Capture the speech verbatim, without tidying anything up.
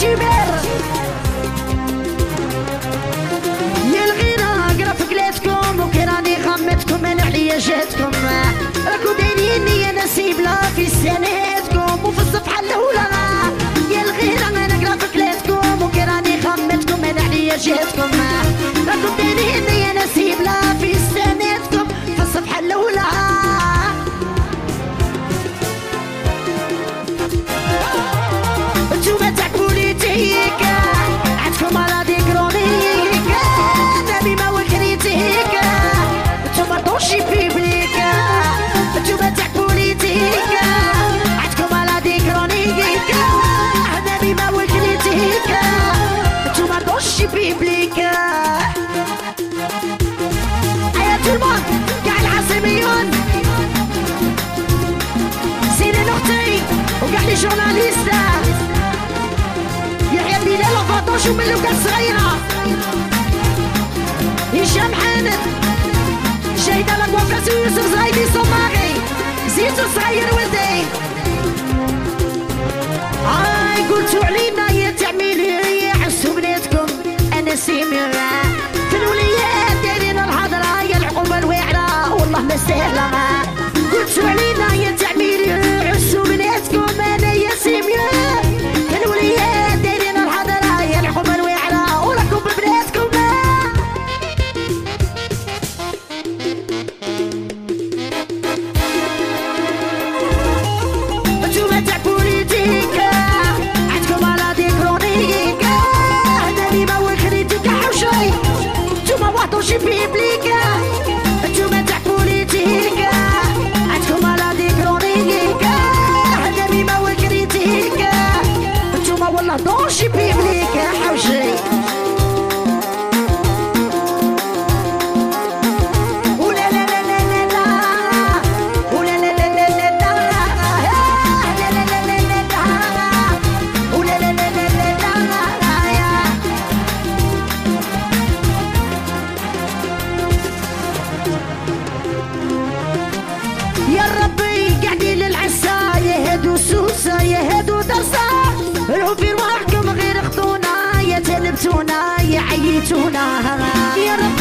شبير يا الغيرة اقرا في كلاتكم وكراني خمتكم انا عليا جاتكم راكو دايريني يا نسيب لا في سناتكم وفي الصفحة الأولى يا الغيرة انا اقرا في كلاتكم وكراني خمتكم انا عليا جاتكم راكو دايريني يا نسيب لا في سناتكم في الصفحة الأولى انتوما تاع بوليتيكا عندكم مرضي كرونيكا نبي ما وكريتيكا انتوما دوشي بيبليكا انتوما تاع بوليتيكا عندكم مرضي كرونيكا نبي ما وكريتيكا انتوما دوشي بيبليكا ايا تولمون كاع العاصميون سيرين اختي وكاع لي جورناليستا يحيى بلال وفاطوش وملوكة الصغيرة هشام حامد شهيدة لكوافاس ويوسف زايدي صماغي زيتو صغير ولدي هاي قلتو علينا يا تعميلي عسو بناتكم انا سيميرة في الوليات دايرين الهضرة يا العقوبة الواعرة والله ما سهلة قلتو علينا يا تعميلي عسو بناتكم انا يا سيميرة في الوليات دايرين الهضرة يا العقوبة الواعرة وراكم ببناتكم انتوما تاع بوليتيكا عندكم مرضي كرونيكا نبي ما وكريتيكا حوشي انتوما واحدوشي بيبليكا انتوما تاع بوليتيكا عندكم مرضي كرونيكا نبي ما وكريتيكا انتوما والله دوشي بيبليكا حوشي يا ربي قاعدين للعسا يهدوا سوسة يهدوا درسا العوفي رواحكم غير خذونا يا تلبسونا يا عيتونا يا ربي